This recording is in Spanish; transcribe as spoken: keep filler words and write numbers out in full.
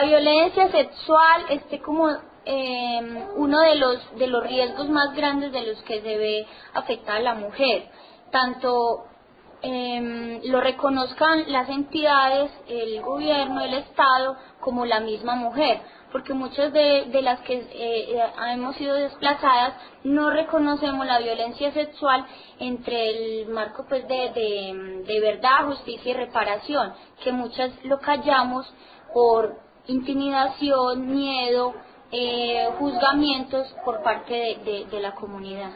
La violencia sexual este como eh, uno de los de los riesgos más grandes de los que se ve afectada la mujer, tanto eh, lo reconozcan las entidades, el gobierno, el Estado, como la misma mujer, porque muchas de, de las que eh, hemos sido desplazadas no reconocemos la violencia sexual entre el marco pues de, de, de verdad, justicia y reparación, que muchas lo callamos por intimidación, miedo, eh, juzgamientos por parte de, de, de la comunidad.